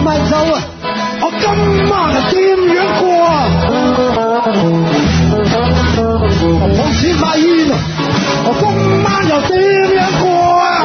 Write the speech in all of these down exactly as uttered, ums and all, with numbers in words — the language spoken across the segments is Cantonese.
埋手啊！我今晚係點樣過啊？我冇錢買煙啊！我今晚又點樣過啊？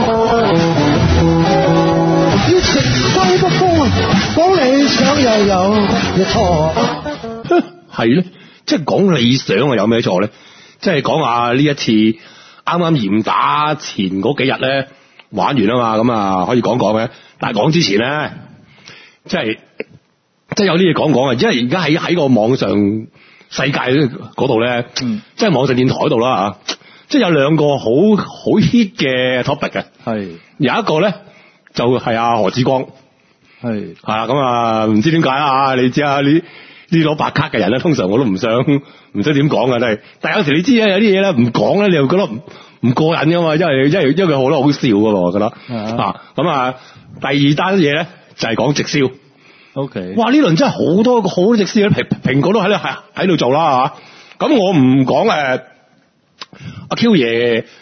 要情歸不風啊！講理想又有乜錯？ 係咧，即係講理想啊，有咩錯咧？即係講下呢一次啱啱嚴打前嗰幾日咧玩完啊嘛，咁啊可以講講嘅。但係講之前咧，即係即係有啲嘢講講啊，因為而家喺喺個網上世界嗰度咧，嗯、即係網上電台嗰度啦嚇，即係有兩個好好 hit 嘅 topic 嘅，係有一個咧就係、是、阿何志光，係係啦，咁啊唔知點解啊，你知啊你。啲攞白卡嘅人咧，通常我都唔想唔知點講嘅，真係。但係有時你知咧，有啲嘢咧唔講咧，你又覺得唔唔過癮噶嘛，因為因為因為佢好得好笑噶喎，我覺得啊。咁啊，第二單嘢咧就係、是、講直銷。O K。哇！呢輪真係好多好多直銷咧，蘋蘋果都喺度喺喺度做啦嚇。咁、啊、我唔講誒阿 Q 爺誒、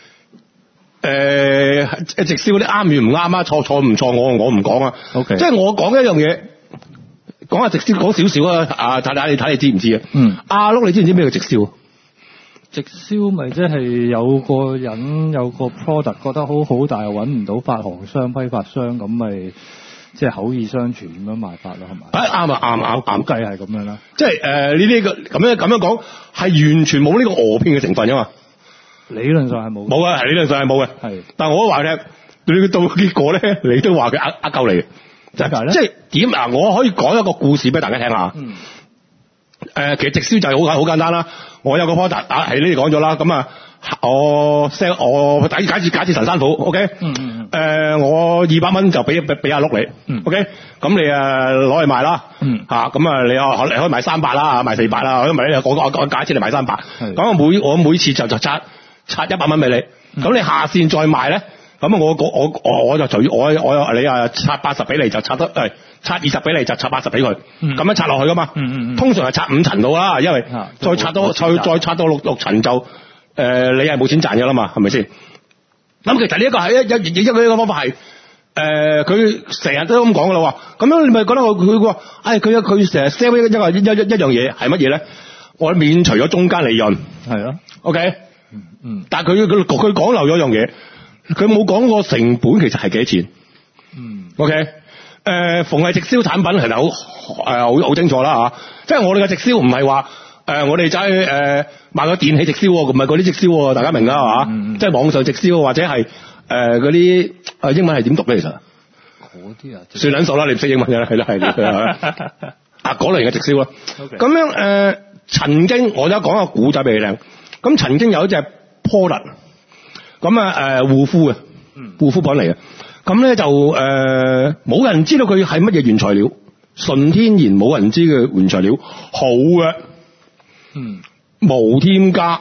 呃、直銷嗰啲啱與唔啱啊，錯錯唔錯，我我唔講啊。O K。即係我講一樣嘢。講下直銷，講少少啊！啊，睇睇你睇你知唔知啊？嗯，阿碌，你知唔知咩叫直銷？ 直銷咪即係有個人有個 product 覺得好好，但係揾唔到發行商、批發商，咁咪即係口耳相傳咁樣賣法咯，係咪？ 誒啱啊，啱啱啱， 估計係咁樣啦。 即係誒呢啲個咁樣咁樣講，係完全冇呢個訛騙嘅成分噶嘛？ 理論上係冇， 冇啊，係理論上係冇嘅。係，但係我都話咧，你到結果咧，你都話佢呃呃鳩你嘅。就係即係點啊？我可以講一個故事俾大家聽下。嗯。誒、呃，其實直銷就係好簡好簡單啦。我有個 product 啊，係你哋講咗啦。咁啊，我 sell 我假假設假設神山虎 ，OK。嗯嗯。誒、呃，我二百蚊就俾俾俾阿碌你。嗯。OK。咁你誒攞去賣啦。嗯。嚇，咁啊，你啊，你可以賣三百啦，賣四百啦。因為你我我我假設你賣三百。係。咁我每我每次就就拆拆一百蚊俾你。咁、嗯、你下線再賣咧？咁我我我我就隨我我你啊拆八十俾你就拆得誒拆二十俾你就拆八十俾佢，咁、嗯、樣拆落去噶嘛。嗯嗯嗯通常係拆五層到啦，因為再拆到再再拆到六六層就誒、呃、你係冇錢賺嘅啦嘛，係咪先？咁其實呢一個係一一一個呢個方法係誒佢成日都咁講噶啦喎，咁樣你咪覺得佢佢話誒佢佢成日 sell 一一個一一一一樣嘢係乜嘢咧？我免除咗中間利潤係啊 ，OK， 嗯嗯，但係佢佢佢講漏咗一樣嘢。佢冇講過成本其實係幾多錢？嗯 ，OK，誒、呃，逢係直銷產品其實好誒好好清楚啦嚇，即係我哋嘅直銷唔係話誒我哋走去誒賣個電器直銷喎，唔係嗰啲直銷喎，大家明啦係嘛？嗯、即係網上直銷或者係誒嗰啲誒英文係點讀咧？其實嗰啲啊，算撚數啦，你唔識英文嘅係啦係啦，啊嗰類型嘅直銷啦。咁、okay. 樣誒、呃、曾經我而家講個古仔俾你聽，咁曾經有一隻 product。咁啊，誒護膚嘅，護膚品嚟嘅，咁咧就誒冇、呃、人知道佢係乜嘢原材料，純天然冇人知嘅原材料，好嘅，嗯，無添加，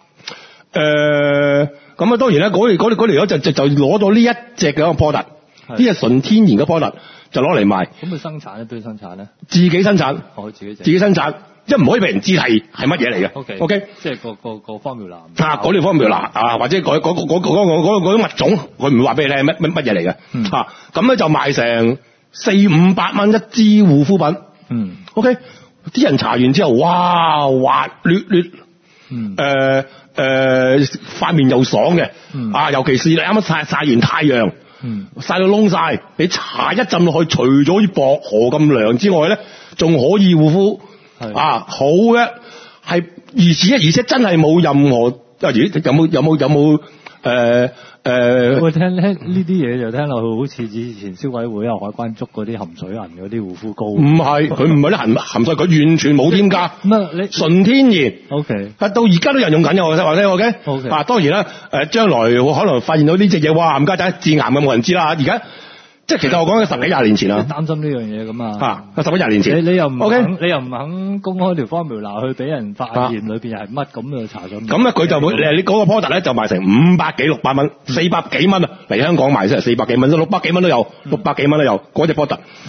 誒咁啊當然咧，嗰嗰嗰條友就就就攞到呢一隻嘅一個 product， 呢隻純天然嘅 product 就攞嚟賣。咁佢生產咧？邊度生產咧？自己生產，哦，自己自己生產。即係唔可以俾人知係係乜嘢嚟嘅。O K，O K，即係個個個 formula。啊，嗰條 formula 啊，或者嗰嗰嗰嗰嗰嗰嗰種物種，佢唔會話俾你聽乜乜乜嘢嚟嘅。嗯。啊，咁咧就賣成四五百蚊一支護膚品。嗯。O K，啲人搽完之後，哇，滑捋捋。嗯。誒、呃、誒、呃，塊面又爽嘅。嗯。啊，尤其是你啱啱曬曬完太陽。嗯。曬到窿曬，你搽一浸落去，除咗啲薄荷咁涼之外咧，仲可以護膚。啊，好嘅，係而且而且真係冇任何啊！咦，有冇有冇有冇誒誒？ 我聽咧呢啲嘢就聽落去好似以前消委會啊、海關捉嗰啲含水銀嗰啲護膚膏。唔係，佢唔係啲含含水，佢完全冇添加。乜你純天然 ？O K。啊，到而家都有人用緊嘅，我話聽 O K。O K。啊，當然啦，誒，將來可能發現到呢隻嘢，哇，冚家仔致癌嘅冇人知啦。而家。即係其實我講緊十幾廿年前啦，擔心呢樣嘢咁啊，啊十幾廿年前，你你又唔肯，okay? 你又唔肯公開條 formula去俾人發現裏邊係乜咁就查咗。咁咧佢就會，你嗰個 product 咧就賣成五百幾六百蚊，四百幾蚊啊，嚟香港賣先係四百幾蚊，六百幾蚊都有，六百幾蚊都有嗰隻 product。咁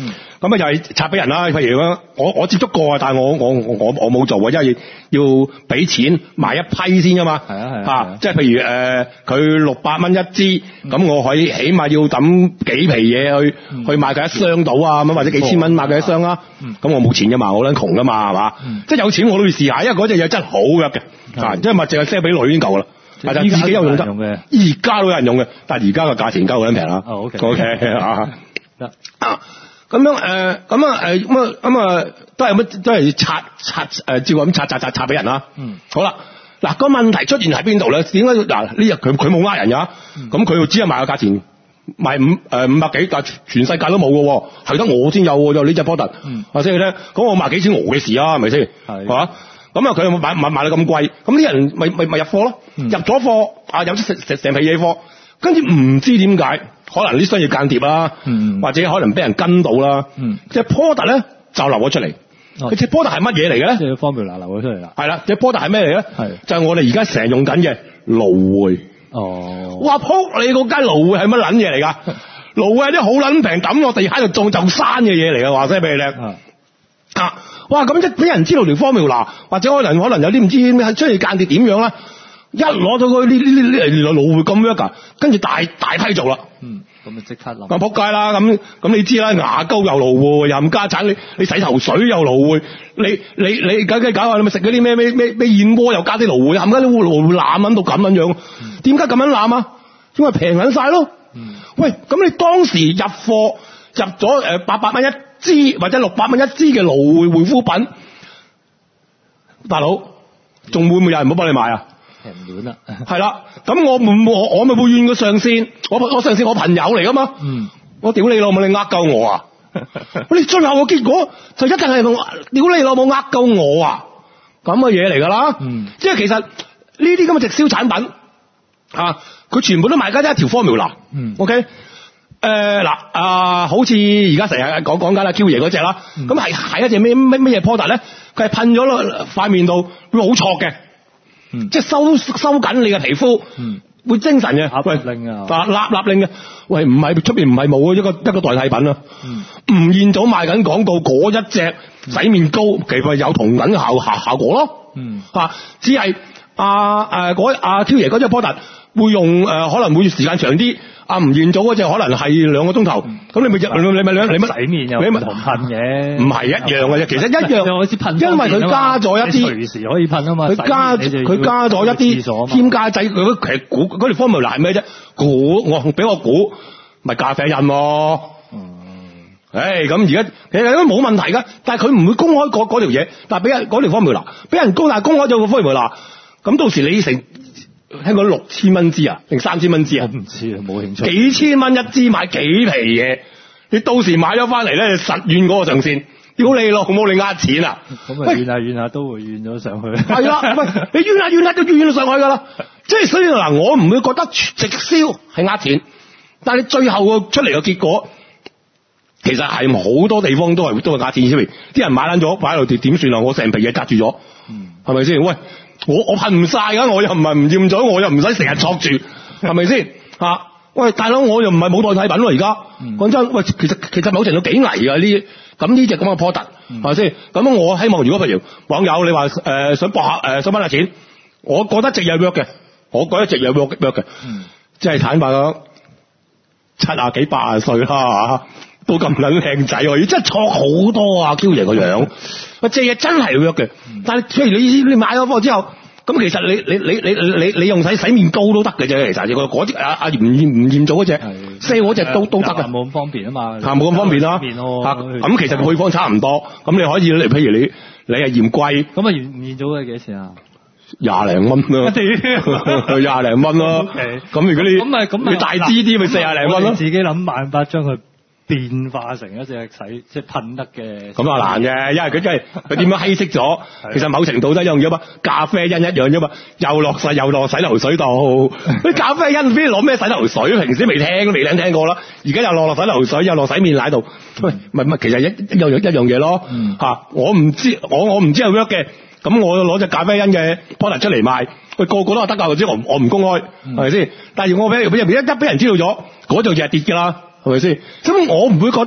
咁啊又係拆俾人啦。譬如我我接觸過啊，但係我我我我冇做啊，因為要俾錢買一批先噶嘛。係啊係啊，即係譬如誒佢六百蚊一支，咁、嗯、我可以起碼要抌幾皮嘢去、嗯、去買佢一箱到啊，咁或者幾千蚊買佢一箱啦。咁、嗯、我冇錢噶嘛，我撚窮噶嘛，係嘛？即係有錢我都要試下，因為嗰隻嘢真係好弱嘅，啊，因為咪淨係 sell 俾女已經夠啦。但係自己有用得，而家都有人用嘅，但係而家個價錢夠好撚平啦。 哦 OK OK 啊啊咁樣誒咁啊誒咁啊咁啊都係乜都係拆拆誒照咁拆拆拆拆俾人啦。嗯，好啦，嗱個問題出現喺邊度咧？點解嗱呢日佢佢冇呃人㗎？咁佢只係賣個價錢賣五誒五百幾，但係全世界都冇嘅，係得我先有喎，就呢隻波特。嗯，話先你聽，咁我賣幾錢我嘅事啊，係咪先？係嘛？咁啊，佢有冇買買賣到咁貴？咁啲人咪咪咪入貨咯，嗯、入咗貨啊，有成成成皮嘢貨，跟住唔知點解，可能啲商業間諜啦，嗯、或者可能俾人跟到啦，即係波特咧就流咗出嚟。佢隻波特係乜嘢嚟嘅咧？即係 Formula 流咗出嚟啦。係啦，隻波特係咩嚟咧？係就係我哋而家成日用緊嘅蘆薈。哦，哇！撲你個街蘆薈係乜撚嘢嚟㗎？蘆薈係啲好撚平抌落地喺度種就生嘅嘢嚟㗎，話聲俾你聽。啊！哇！咁即係俾人知道條 formula，或者可能可能有啲唔知咩出去間諜點樣啦，一攞到佢呢呢呢呢蘆薈咁樣㗎，跟住大大批做啦。嗯，咁啊即刻諗。咁仆街啦！咁咁你知啦，牙膏又蘆薈，又唔加產，你你洗頭水又蘆薈，你你你梗係搞下，你咪食嗰啲咩咩咩咩燕窩又加啲蘆薈，冚家啲蘆薈攬撚到咁樣樣。點解咁樣攬啊？因為平撚晒咯。嗯。喂，咁你當時入貨入咗誒八百蚊一支或者六百蚊一支嘅蘆薈護膚品，大佬仲會唔會有人冇幫你買啊？平亂啦，係啦，咁我唔我我咪會怨個上線，我我上線我朋友嚟噶嘛，嗯，我屌你老母，你呃夠我啊！你最後嘅結果就一定係同屌你老母呃夠我啊！咁嘅嘢嚟噶啦，嗯，即係其實呢啲咁嘅直銷產品啊，佢全部都賣緊一條 formula，嗯 ，OK。誒嗱啊，好似而家成日講講緊啦 Q 爺嗰隻啦，咁係係一隻咩咩咩嘢 product 咧？佢係噴咗落塊面度，會好挫嘅，嗯，即係收收緊你嘅皮膚，嗯，會精神嘅，立令啊，立立令嘅，喂，唔係出邊唔係冇一個一個代替品啊，嗯，吳彥祖賣緊廣告嗰一隻洗面膏，其實有同等效效效果咯，嗯，嚇，只係阿誒嗰阿 Q 爺嗰隻 product 會用誒、呃、可能會時間長啲。阿吳彥祖嗰隻可能係兩個鐘頭，咁、嗯、你咪入你咪兩你乜洗面又唔同噴嘅，唔係一樣嘅啫，其實一樣，我知噴，因為佢加咗一啲，隨時可以噴啊嘛，佢加佢加咗一啲添加劑，佢其實估嗰條 formula 係咩啫？估我俾我估，咪咖啡因咯。嗯，誒咁而家其實都冇問題噶，但係佢唔會公開嗰嗰條嘢，但係俾人嗰條 formula，俾人高大公開咗個 formula，咁到時你成。聽講六千蚊支啊，定三千蚊支啊？我唔知啊，冇興趣。幾千蚊一支買幾皮嘢，你到時買咗翻嚟咧，實怨嗰個上線，屌你咯，冇你呃錢啊！咁啊怨下怨下都會怨咗上去。係啦，喂，你怨下怨下都怨咗上去噶啦。即係所以嗱，我唔會覺得直銷係呃錢，但係你最後個出嚟嘅結果，其實係好多地方都係都係呃錢先。啲人買撚咗擺喺度點算啊？我成皮嘢隔住咗，係咪先？喂！我我噴唔晒噶，我又唔係唔厭咗，我又唔使成日坐住，係咪先？吓，喂，大佬，我又唔係冇代替品咯，而家講真，喂，其實其實某程度幾危噶呢？咁呢隻咁嘅 product，係咪先？咁我希望如果譬如網友你話誒、呃、想博下誒、呃、想搵下錢，我覺得直有 work 嘅，我覺得直有 work work 嘅，即係坦白講，七啊幾八啊歲啦吓，都咁撚靚仔，要真係錯好多啊 Q 爺個樣。隻嘢真係 work 嘅，但係譬如你你買咗貨之後，咁其實你你你你你你用洗洗面膏都得嘅啫，其實嗰嗰隻阿阿吳彥吳彥祖嗰隻 sell 嗰隻都都得嘅，冇咁方便啊嘛，嚇冇咁方便啦，嚇咁其實配方差唔多，咁你可以嚟譬如你你係嫌貴，咁啊吳彥祖係幾錢啊？廿零蚊咯，廿零蚊咯，咁如果你咁咪咁你大支啲咪四廿零蚊咯，自己諗辦法將佢變化成一隻洗即係噴得嘅，咁啊難嘅，因為佢真係佢點樣稀釋咗，其實某程度都一樣啫嘛，咖啡因一樣啫嘛，又落晒又落洗頭水度，啲咖啡因邊攞咩洗頭水？平時未聽都未聽聽過啦，而家又落落洗頭水，又落洗面奶度，喂，唔係唔係，其實一一樣一樣嘢咯，嚇、嗯啊，我唔知我我唔知係 work 嘅，咁我攞隻咖啡因嘅 product 出嚟賣，喂個個都話得㗎，只我我唔公開，係咪先？但係我俾俾入邊一一俾人知道咗，嗰度就係跌㗎啦。係咪先？咁我唔會覺得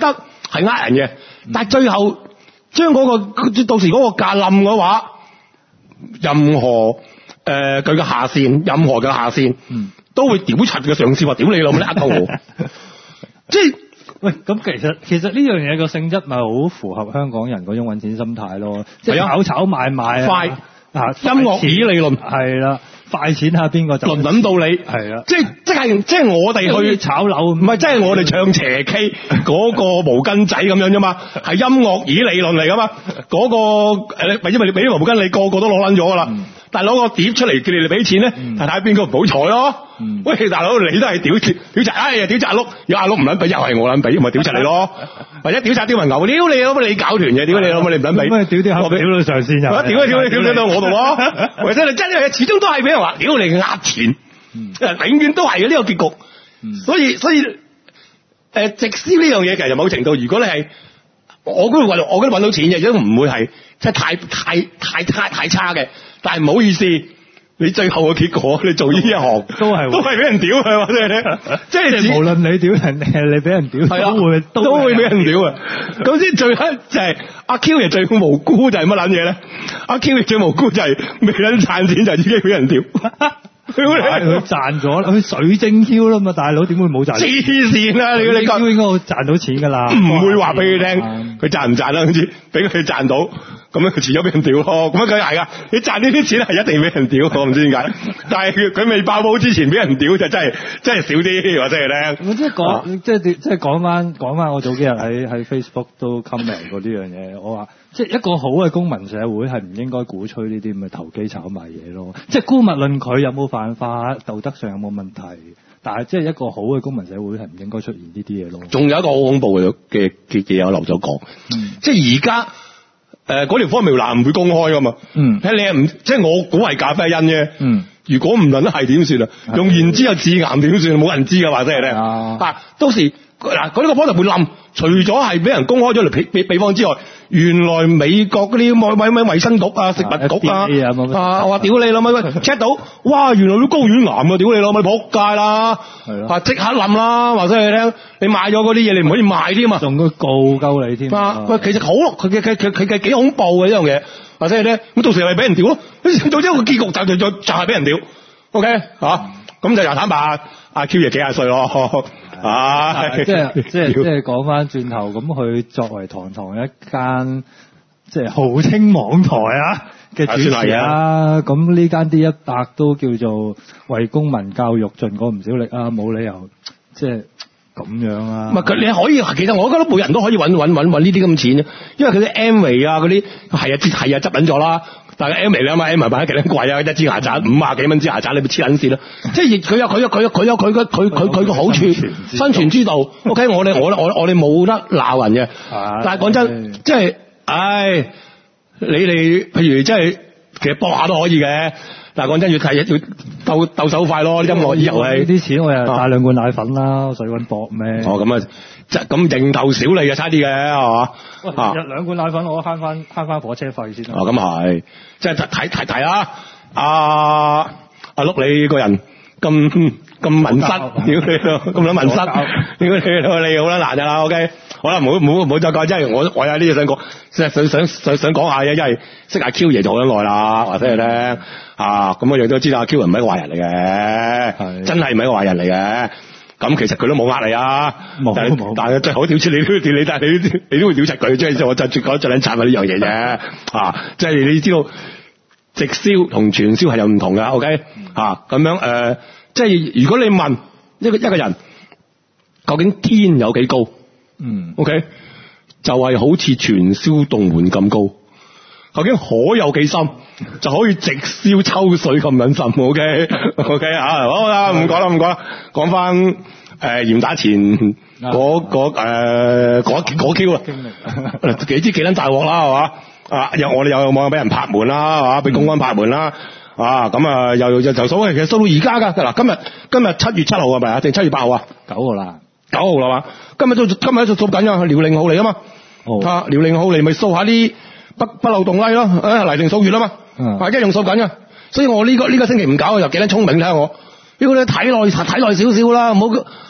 係呃人嘅，但係最後將嗰、嗰個到時嗰個價冧嘅話，任何誒佢嘅下線，任何嘅下線，嗯，都會屌柒嘅上司話屌你老母，你呃鳩我，即係。 喂，咁其實其實呢樣嘢個性質咪好符合香港人嗰種揾錢心態咯，即係炒炒買買啊， 快啊，音樂椅理論係啦，快錢下邊個就輪輪到你係啦，即係即係即係我哋去炒樓，唔係即係我哋唱斜 K 嗰個毛巾仔咁樣啫嘛，係音樂椅理論嚟噶嘛，嗰、嗰個誒，咪因為你俾啲毛巾你個個都攞撚咗噶啦。嗯，但係攞個碟出嚟叫你哋俾錢咧，睇睇邊個唔好彩咯。嗯、喂，大佬你都係屌屌柒，哎呀屌柒阿碌，有阿碌唔撚俾，又係我撚俾，咪屌柒你咯。或者屌柒屌埋牛，屌你老母你搞團嘅，屌你老母你唔撚俾，屌屌下屌到上線就，屌屌屌屌到我度咯。或者你真係始終都係俾人話屌你呃錢，嗯、永遠都係嘅呢個結局。嗯、所以所以誒、呃、直銷呢樣嘢其實某程度，如果你係我嗰度揾，我嗰度揾到錢嘅，都唔會係即係太太太太太差嘅。但係唔好意思，你最後嘅結果，你做呢一行都係都係俾人屌係嘛？即係即係無論你屌人定係你俾人屌，係啊，都會都會俾人屌啊！咁先最黑就係阿 Q 爺最無辜就係乜撚嘢咧？阿 Q 爺最無辜就係未撚賺錢就已經俾人屌。佢佢賺咗啦，佢水晶 Q 啦嘛，大佬點會冇賺？黐線啦！你你 Q 應該賺到錢噶啦，唔會話俾佢聽，佢賺唔賺啦？好似俾佢賺到，咁樣佢遲咗俾人屌咯。咁樣梗係噶，你賺呢啲錢係一定俾人屌，我唔知點解。但係佢未爆煲之前俾人屌就真係真係少啲，或者係咧。我即係講，即係即係講翻講翻，我早幾日喺喺 Facebook 都 comment 過呢樣嘢，我話。即係一個好嘅公民社會係唔應該鼓吹呢啲咁嘅投機炒賣嘢咯。即係姑勿論佢有冇犯法，道德上有冇問題，但係即係一個好嘅公民社會係唔應該出現呢啲嘢咯。仲有一個好恐怖嘅嘅嘅嘢，我漏咗講，嗯、即係而家誒嗰條科苗欄唔會公開噶嘛。嗯，睇你係唔即係我估係咖啡因啫。嗯，如果唔論得係點算啊？用言之有致癌點算？冇人知噶話即係咧。啊，到時嗱嗰呢個波就會冧，除咗係俾人公開咗嚟比比比方之外。原來美國嗰啲咩咩咩衛生局啊、食物局啊，啊話屌你老味喂 check 到，哇原來都睾丸癌啊，屌你老味仆街啦，啊即刻冧啦，話俾你聽，你買咗嗰啲嘢你唔可以賣添嘛，仲會告鳩你添。啊喂，其實好，佢嘅佢佢佢嘅幾恐怖嘅呢樣嘢，話俾你聽，咁到時係俾人屌咯，總之個結局就就就就係俾人屌 ，OK 嚇，咁就又坦白，阿 Q 爺幾廿歲咯。啊！即係即係即係講翻轉頭，咁佢作為堂堂一間即係號稱網台啊嘅主持啊，咁呢間 D 一百都叫做為公民教育盡過唔少力啊，冇理由即係咁樣啊。唔係佢你可以，其實我覺得每人都可以揾揾揾揾呢啲咁錢，因為佢啲 Amway 啊嗰啲係啊係啊執緊咗啦。但係 Amway 你諗下 Amway 買得幾撚貴啊？一支牙刷五啊幾蚊支牙刷，你咪黐撚線咯！即係佢有佢有佢有佢有佢佢佢佢個好處，生存之道。OK， 我哋我我我哋冇得鬧人嘅。但係講真，即係，唉，你哋譬如即係其實搏下都可以嘅。但係講真，要睇要鬥鬥手快咯。音樂以後係呢啲錢，我又帶兩罐奶粉啦，使揾搏咩？哦，咁啊，即係咁蠅頭小利啊，差啲嘅係嘛？啊，兩罐奶粉我慳翻慳翻火車費先。哦，咁係，即係睇睇睇啊！阿阿碌你個人咁咁文質，屌你咁撚文質，屌你你好啦難㗎啦 ，OK。好啦，唔好唔好唔好再講，即係我我有啲嘢想講，即係想想想想講下嘅，因為識阿 Q 爺做咗耐啦，或者係咧啊，咁我亦都知道阿 Q 唔係一個壞人嚟嘅，真係唔係一個壞人嚟嘅。咁其實佢都冇呃你啊，但係但係最好屌出你都要屌你，但係你你都會屌柒佢，即係我就講最撚慘係呢樣嘢啫。啊，即係你知道直銷同傳銷係有唔同㗎 ，OK 啊，咁樣誒、呃，即係如果你問一個一個人究竟天有幾高？嗯 ，OK，就係好似傳銷洞門咁高，究竟海有幾深，就可以直銷抽水咁撚深 ，OK，OK 啊，好啦，唔講啦，唔講啦，講翻誒嚴打前嗰嗰誒嗰嗰 Q 啊，幾知幾撚大鑊啦，係嘛？啊，又我哋又有冇俾人拍門啦，係嘛？俾公安拍門啦，啊，咁啊又又就所謂其實收到而家噶，嗱今日今日七月七號係咪啊？定七月八號啊？九號啦。九號啦嘛，今日都今日喺度做緊啊，遼寧號嚟啊嘛，啊遼寧號嚟咪掃下啲北北漏洞拉咯，誒嚟定掃月啊嘛，啊一樣掃緊啊，所以我呢個呢個星期唔搞又幾撚聰明睇下我，呢個咧睇耐睇耐少少啦，唔好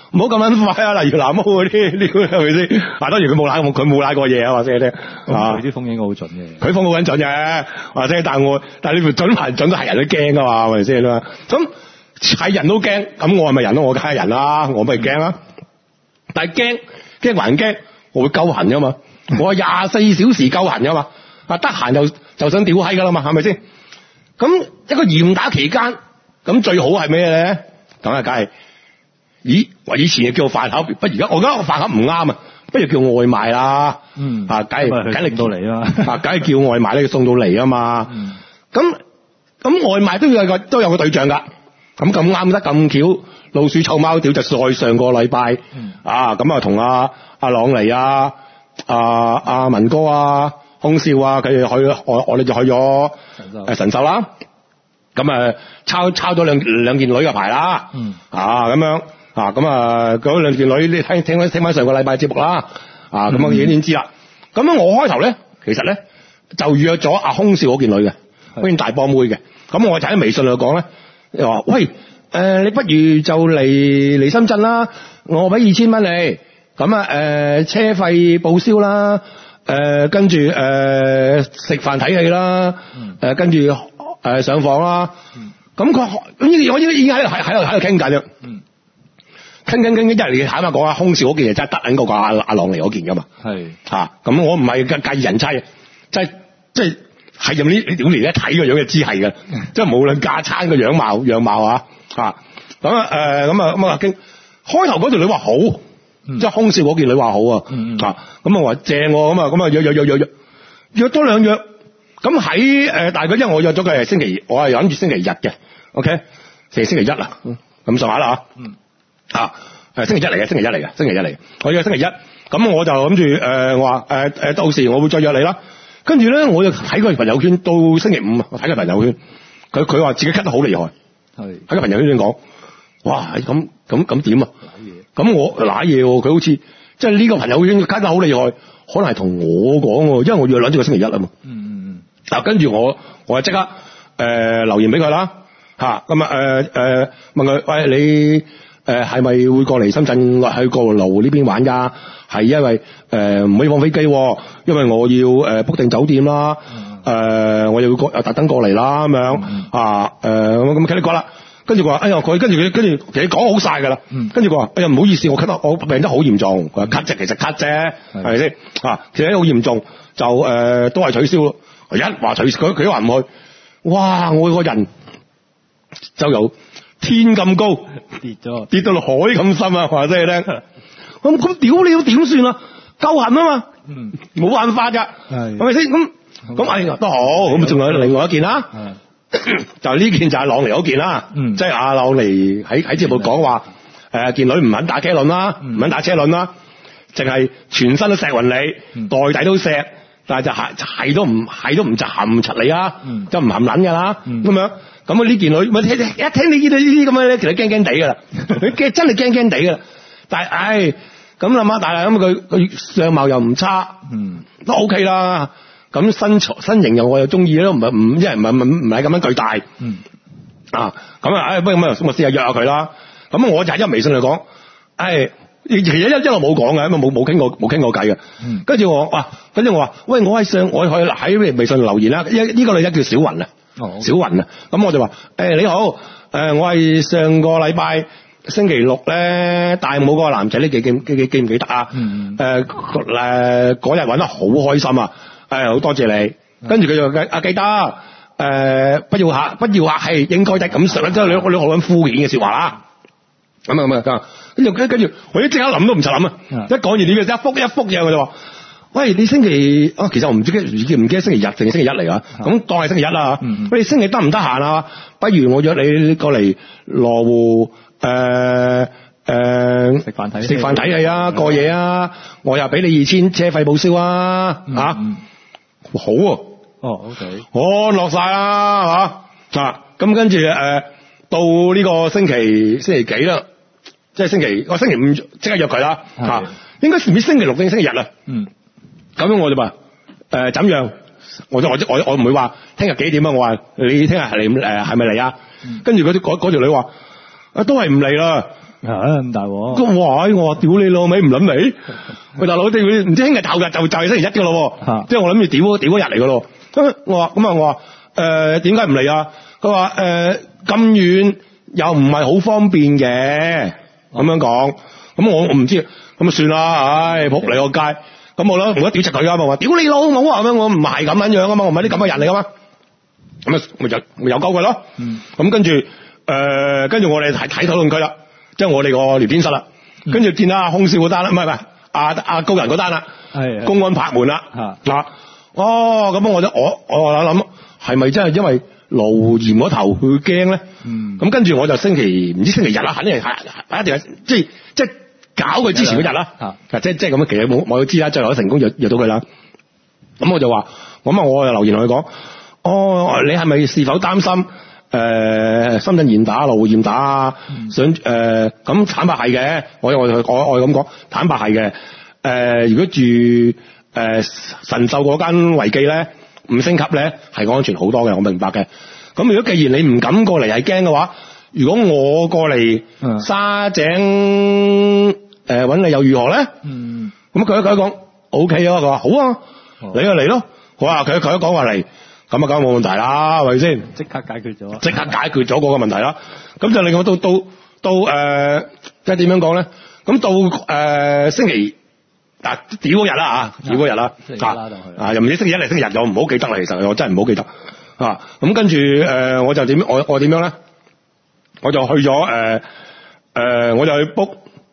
唔好咁撚快啊！例如藍毛嗰啲，呢個係咪先？嗱，當然佢冇攋，佢冇攋過嘢啊，話聲聽。 佢啲風應該好準嘅。 佢風好緊準嘅，或者但係我，但係你準還準都係人都驚噶嘛，係咪先啦？咁係人都驚，咁我係咪人咯？我梗係人啦，我咪驚啦。但係驚驚還驚，我會鳩痕噶嘛。我廿四小時鳩痕噶嘛。啊，得閒就就想屌閪噶啦嘛，係咪先？咁一個嚴打期間，咁最好係咩咧？咁啊，梗係。咦，話以前叫飯盒，不而家我覺得個飯盒唔啱啊，不如叫外賣啦。嗯，啊，梗係梗係到嚟啊，啊，梗係叫外賣咧，送到嚟啊嘛。嗯，咁咁外賣都要有個都有個對象噶。咁咁啱得咁巧，老鼠臭貓屌就再上個禮拜，嗯、啊，咁啊同阿阿朗尼啊、阿、啊、阿、啊、文哥啊、空少啊，佢哋去我我哋就去咗誒神獸啦。咁啊抄抄咗兩兩件女嘅牌啦。嗯，啊咁樣。啊，咁啊，嗰兩件女，你聽聽翻聽翻上個禮拜節目啦，啊，咁我已經知啦。咁樣我開頭咧，其實咧就約咗阿空少嗰件女嘅，嗰件大波妹嘅。咁我就喺微信度講咧，又話喂，誒、呃，你不如就嚟嚟深圳啦，我俾二千蚊你，咁啊，誒、呃，車費報銷啦，誒、呃，跟住誒食飯睇戲啦，誒、呃，跟住誒、呃、上房啦。咁佢咁我已經已經喺度喺喺度喺度傾偈啦。傾傾傾，一嚟你坦白講啊，空少嗰件嘢真係得緊過個阿阿朗尼嗰件噶嘛。係嚇，咁我唔係介意人差嘅，即係即係係用呢呢條年一睇個樣就知係嘅，即係無論架撐個樣貌樣貌啊嚇。咁啊誒咁啊咁啊傾，開頭嗰條女話好，即係空少嗰件女話好啊嚇。咁啊話正喎，咁啊咁啊約約約約約約多兩約。咁喺誒大概因為我約咗佢係星期，我係諗住星期日嘅 ，OK， 星期星期一啦，咁上下啦嚇。嗯啊，誒星期一嚟嘅，星期一嚟嘅，星期一嚟嘅。我約星期一，咁我就諗住誒，我話誒誒，到時我會再約你啦。跟住咧，我就睇佢朋友圈，到星期五啊，我睇佢朋友圈，佢佢話自己咳得好厲害，係喺個朋友圈先講，哇，咁咁咁點啊？咁我瀨嘢喎，佢好似即係呢個朋友圈咳得好厲害，可能係同我講喎，因為我約諗住個星期一啊嘛。嗯嗯嗯。嗱，跟住我我就即刻誒、呃、留言俾佢啦，嚇咁啊誒誒問佢，喂你。誒係咪會過嚟深圳去過路呢邊玩㗎？係因為誒唔、呃、可以放飛機，因為我要誒 book 定酒店啦，誒、嗯呃、我又要過特登過嚟啦咁樣、嗯、啊誒咁咁，佢哋講啦，跟住佢話哎呀佢跟住佢跟住其實講好晒㗎啦，跟住佢話哎呀唔好意思，我咳得我病得好嚴重，佢話咳啫，其實咳啫，係咪先啊？其實好嚴重，就誒、呃、都係取消咯。一話取消，佢佢話唔去，哇！我個人就有。天咁高跌咗，跌到落海咁深啊！話俾你聽，咁咁屌你都點算啊？夠痕啊嘛，嗯，冇辦法噶，係係咪先？咁咁哎呀都好，咁仲有另外一件啦，就呢件就係朗尼嗰件啦，嗯，即係阿朗尼喺喺節目講話，誒件女唔肯打車輪啦，唔肯打車輪啦，淨係全身都錫勻你，袋底都錫，但係就係係都唔係都唔就含唔柒你啊，就唔含撚噶啦，咁樣。咁啊呢件女，咪一聽你見到呢啲咁嘅咧，其實驚驚地噶啦，佢驚真係驚驚地噶啦。但係，唉，咁諗下，但係咁佢佢相貌又唔差，嗯，都 OK 啦。咁身材身形又我又中意咯，唔係唔即係唔係唔係咁樣巨大，嗯，啊，咁啊，唉，不如咁啊，我試下約下佢啦。咁我就喺一微信嚟講，唉，其實一一路冇講嘅，因為冇冇傾過冇傾過偈嘅。嗯，跟住我，哇，跟住我話，喂，我喺上，我喺喺微信留言啦。呢、這個女仔叫小雲啊。哦、小雲啊，咁我就話，誒、欸、你好，誒、呃、我係上個禮拜星期六咧帶舞嗰個男仔，你記記記記唔記得啊？嗯誒誒嗰日玩得好開心啊！誒、呃、好多謝你，嗯、跟住佢就記啊記得，誒、呃、不要客不要客氣，應該得咁上，即係你你好撚敷衍嘅説話啦。咁啊咁啊，跟住跟跟住，我一即刻諗都唔使諗啊！一講完點嘅，一覆一覆嘢我就話。喂，你星期啊，其實我唔知記唔記唔記得星期日定係星期一嚟啊？咁、嗯、當係星期一啦。嗯、喂，你星期得唔得閒啊？不如我約你過嚟羅湖誒誒食飯睇食飯睇戲啊，過夜啊，我又俾你二千車費報銷啊，嚇、嗯啊嗯！好啊，哦 ，OK，我落晒啦，嚇啊！咁跟住誒到呢個星期星期幾啦？即係星期我星期五即刻約佢啦，嚇！應該唔知星期六定星期日啊？嗯。咁樣我就話誒怎樣？我我我我唔會話聽日幾點啊？我話你聽日嚟誒係咪嚟啊？嗯、跟住嗰啲嗰條女話啊都係唔嚟啦。 咁大鑊。 咁哇！我話屌你老味唔諗嚟，喂大佬，你唔知聽日後日就就係星期一噶咯，即係我諗住屌屌嗰日嚟噶咯。我話咁啊，我話誒點解唔嚟啊？佢話誒咁遠又唔係好方便嘅，咁樣講。咁我我唔知，咁啊算啦，唉，仆你個街。咁我咧唔得屌柒佢噶嘛，話屌你老母啊咁樣，我唔係咁樣樣噶嘛，我唔係啲咁嘅人嚟噶嘛。咁啊咪就咪有鳩佢咯。咁跟住誒跟住我哋睇睇討論區啦，即係我哋個聊天室啦。跟住見到阿空少嗰單啦，唔係唔係阿阿高人嗰單啦，公安拍門啦。嗱，哦咁我就我我諗係咪真係因為勞嚴嗰頭佢驚咧？咁跟住我就星期唔知星期日啦，肯定係係一定係即係即係搞佢之前嗰日啦。即係即係咁樣，其實冇我都知啦，最後成功約約到佢啦。咁我就話，咁啊我就留言同佢講，哦，你係咪是否擔心誒、呃、深圳嚴打、勞嚴打啊？嗯、想誒咁、呃、坦白係嘅，我我我我咁講，坦白係嘅。誒、呃、如果住誒、呃、神獸嗰間維記咧，五星級咧係安全好多嘅，我明白嘅。咁如果既然你唔敢過嚟係驚嘅話，如果我過嚟沙井誒揾、呃、你又如何咧？嗯，咁佢一佢一講 O K 啊，佢話好啊，你就嚟咯。佢話佢佢一講話嚟，咁啊梗係冇問題啦，係咪先？即刻解決咗，即刻解決咗嗰個問題啦。咁就令我到到到誒，即係點樣講咧？咁到誒、呃、星期嗱屌嗰日啦嚇，屌嗰日啦啊，又唔知星期一嚟星期日，我唔好記得啦。其實我真係唔好記得啊。咁跟住誒，我就點我我點樣咧？我就去咗誒誒，我就去 book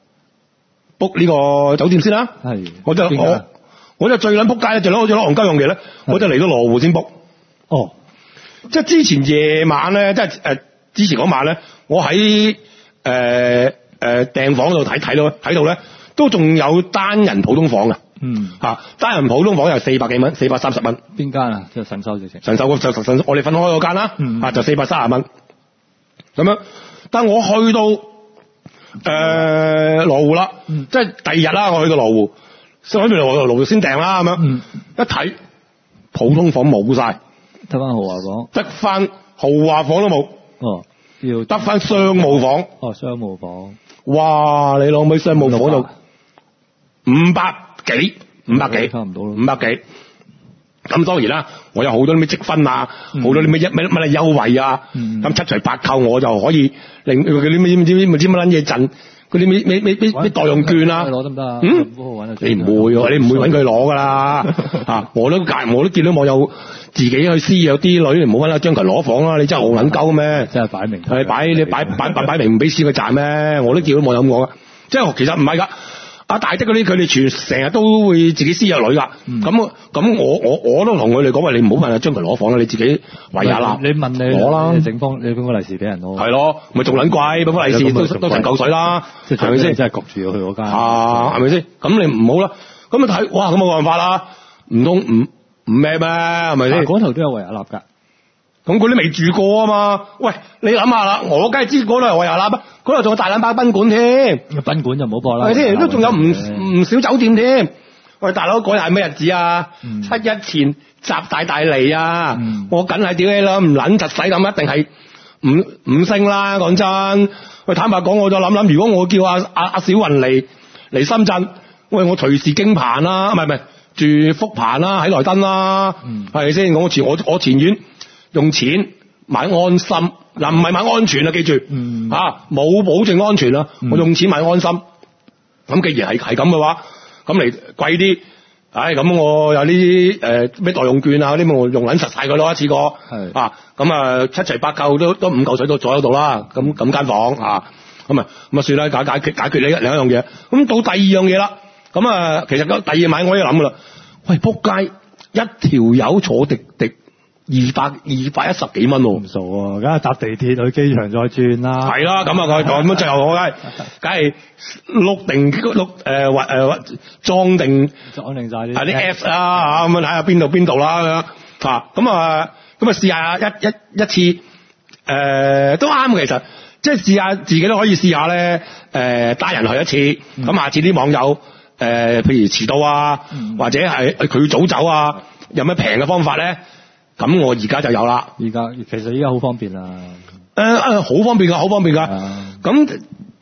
book 呢個酒店先啦。係，我就我我就最撚仆街咧，就攞咗攞戇鳩樣嘢咧，我就嚟到羅湖先 book。哦，即係之前夜晚咧，即係誒之前嗰晚咧，我喺誒誒訂房度睇睇到睇到咧，都仲有單人普通房嘅。嗯，嚇單人普通房又四百幾蚊，四百三十蚊。邊間啊？即係神獸直情。神獸就神我哋分開嗰間啦。嗯，啊就四百三十蚊。咁樣，但我去到誒、呃、羅湖啦，嗯、即係第二日啦，我去到羅湖，先諗住羅羅湖先訂啦，咁樣、嗯，一睇普通房冇晒，得翻豪華房，得翻豪華房都冇，哦，要得翻商務房，哦，商務房，哇，你攞唔攞商務房度五百幾，五百幾，差唔多咯，五百幾。咁當然啦，我有好多啲咩積分啊，好、嗯、多啲咩一乜乜優惠啊，咁、嗯、七除八扣我就可以令佢啲咩唔知唔知乜撚嘢贈嗰啲咩咩咩咩咩代用券啊，攞得唔得啊？嗯，你唔會喎，你唔會揾佢攞噶啦，啊，我都介我都見到網友自己去私約啲女，你唔好揾阿張強攞房啦，你真係好撚鳩咩？真係擺明係擺你擺擺擺擺明唔俾錢佢賺咩？我都見到網友咁講啊，即係其實唔係㗎。阿大的嗰啲佢哋全成日都會自己私有女噶，咁咁我我我都同佢哋講話，你唔好問阿張強攞房啦，你自己圍下啦。你問你攞啦，整方你俾個利是俾人咯。係咯，咪仲撚貴，俾個利是都都成嚿水啦，係咪先？真係焗住要去嗰間。啊，係咪先？咁你唔好啦，咁啊睇，哇，咁冇辦法啦，唔通唔唔咩咩？係咪先？嗰頭都有維也納㗎。咁嗰啲未住過啊嘛，喂，你諗下啦，我梗係知嗰度係維也納，嗰度仲有大兩巴賓館添，賓館就唔好播啦，係咪先？都仲有唔唔少酒店添。喂，大佬嗰日係咩日子啊？嗯、七一前習大大嚟啊！嗯、我梗係屌你啦，唔撚柒使咁，一定係五五星啦。講真，喂，坦白講，我就諗諗，如果我叫阿阿阿小雲嚟嚟深圳，喂，我隨時經棚啦，唔係唔係住福棚啦，喺萊登啦，係咪先？我前我我前院。用錢買安心，嗱唔係買安全啊！記住，嚇冇、嗯啊、保證安全啦、嗯。我用錢買安心，咁既然係係咁嘅話，咁嚟貴啲，唉、哎、咁我有呢啲誒咩代用券啊嗰啲，我用撚實晒佢咯一次過，啊咁啊七齊八嚿都都五嚿水到左右度啦，咁咁間房啊，咁啊咁啊算啦，解解決解決你另一樣嘢，咁到第二樣嘢啦，咁啊其實第二晚我已經諗噶啦，喂仆街一條友坐滴滴。二百二百一十幾蚊喎，唔傻喎，梗係搭地鐵去機場再轉啦。係啦，咁啊佢咁樣最後我梗係梗係碌定碌誒或誒裝定裝定曬啲啲 Apps 啦嚇，咁樣睇下邊度邊度啦嚇，咁啊咁啊試下一一一次誒、呃、都啱其實，即係試下自己都可以試下咧誒帶人去一次，咁、嗯、下次啲網友誒、呃、譬如遲到啊，嗯、或者係佢早走啊，有咩平嘅方法咧？咁我而家就有啦，而家其實而家好方便啦。誒、呃、誒，好方便噶，好方便噶。咁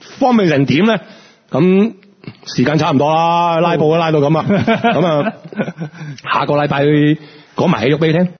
方面成點咧？咁時間差唔多啦，拉布都拉到咁啊，咁啊，下個禮拜講埋戲肉俾你聽。